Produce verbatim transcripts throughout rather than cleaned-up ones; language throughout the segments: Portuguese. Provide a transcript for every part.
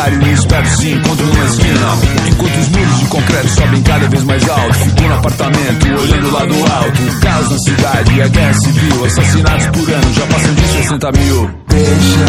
otário e esperto se encontram numa esquina. Enquanto os muros de concreto sobem cada vez mais alto, fico no apartamento olhando lá do alto. O caos na cidade e a guerra civil, assassinatos por ano já passam de sessenta mil. Deixa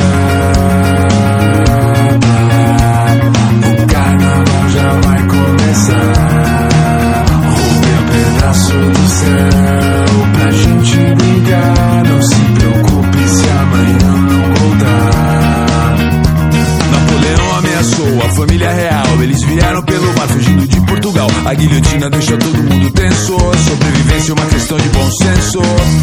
pra lá, o carnaval já vai começar. Roubei um pedaço do céu pra gente brincar. Não se preocupe se amanhã não voltar. Napoleão ameaçou a família real, eles vieram pelo mar fugindo de Portugal. A guilhotina deixa todo mundo tenso, sobrevivência é uma questão de bom senso.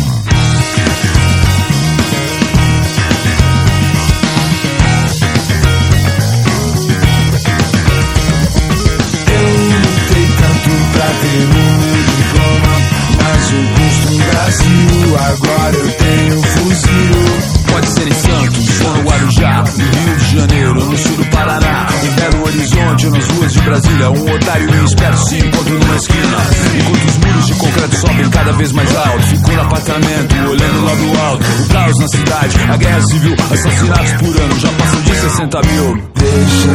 Agora eu tenho um fuzil. Pode ser em Santos, ou no Guarujá, no Rio de Janeiro, ou no sul do Paraná, em Belo Horizonte ou nas ruas de Brasília. Um otário e um esperto se encontram numa esquina. Enquanto os muros de concreto sobem cada vez mais alto, fico no apartamento olhando lá do alto. O caos na cidade, a guerra civil, assassinatos por ano já passam de sessenta mil. Deixa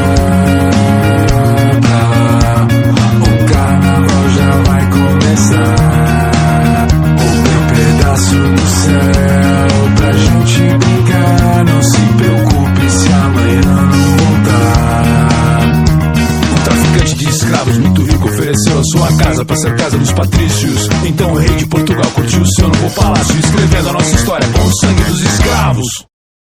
pra lá, o carnaval já vai começar. Pedaço do céu pra gente brincar. Não se preocupe se amanhã não voltar. Um traficante de escravos muito rico ofereceu a sua casa pra ser casa dos patrícios. Então o rei de Portugal curtiu o seu novo palácio, escrevendo a nossa história com o sangue dos escravos.